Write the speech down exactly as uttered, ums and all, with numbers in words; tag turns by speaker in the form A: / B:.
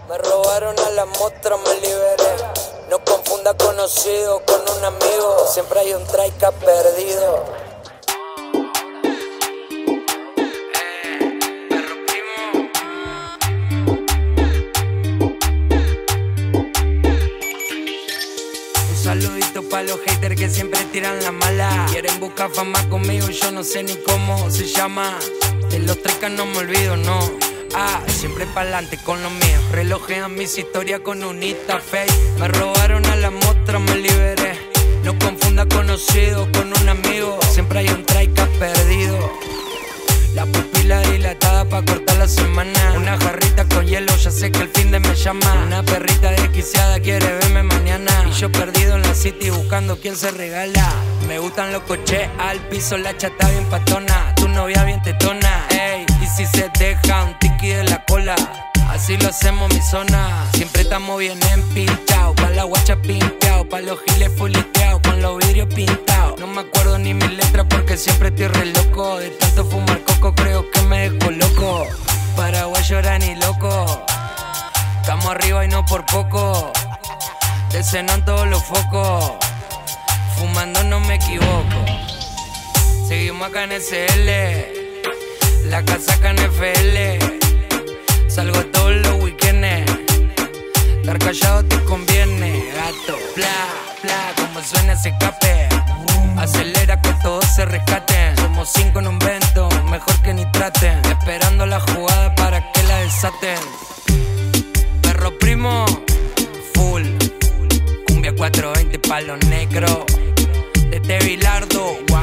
A: Me robaron a la mostra, me liberé. No confunda conocido con un amigo. Siempre hay un traica perdido. Saludito pa' los haters que siempre tiran la mala. Quieren buscar fama conmigo, yo no sé ni cómo se llama. De los trecas no me olvido, no. Ah, siempre pa'lante con lo mío. Relojean mis historias con un Insta fake. Me robaron a la mostra, me liberé. No confunda conocido con un amigo. Siempre hay un traica perdido. La pupila dilatada pa' cortar la semana. Una jarrita con hielo, ya sé que el fin de me llama. Una perrita desquiciada quiere verme mañana. Y yo perdido en la city buscando quién se regala. Me gustan los coches al piso, la chata bien patona. Tu novia bien tetona, ey. Y si se deja un tiki de la cola, así lo hacemos mi zona. Siempre estamos bien empinchados. Pa' la guacha pinteado, pa' los giles fuliteados, con los vidrios pintados. No me acuerdo ni mis letras porque siempre estoy re loco. De tanto fumar coco creo que me dejo loco. Paraguay llora ni loco. Estamos arriba y no por poco. Decenan todos los focos. Fumando no me equivoco. Seguimos acá en S L. La casaca en F L. Salgo todos los weekends. Estar callado te conviene, gato. Bla, bla, como suena ese escape. Acelera que todos se rescaten. Somos cinco en un vento, mejor que ni traten. Esperando la jugada para que la desaten. Perro primo, full. Cumbia cuatrocientos veinte pa' los negros. De Bilardo,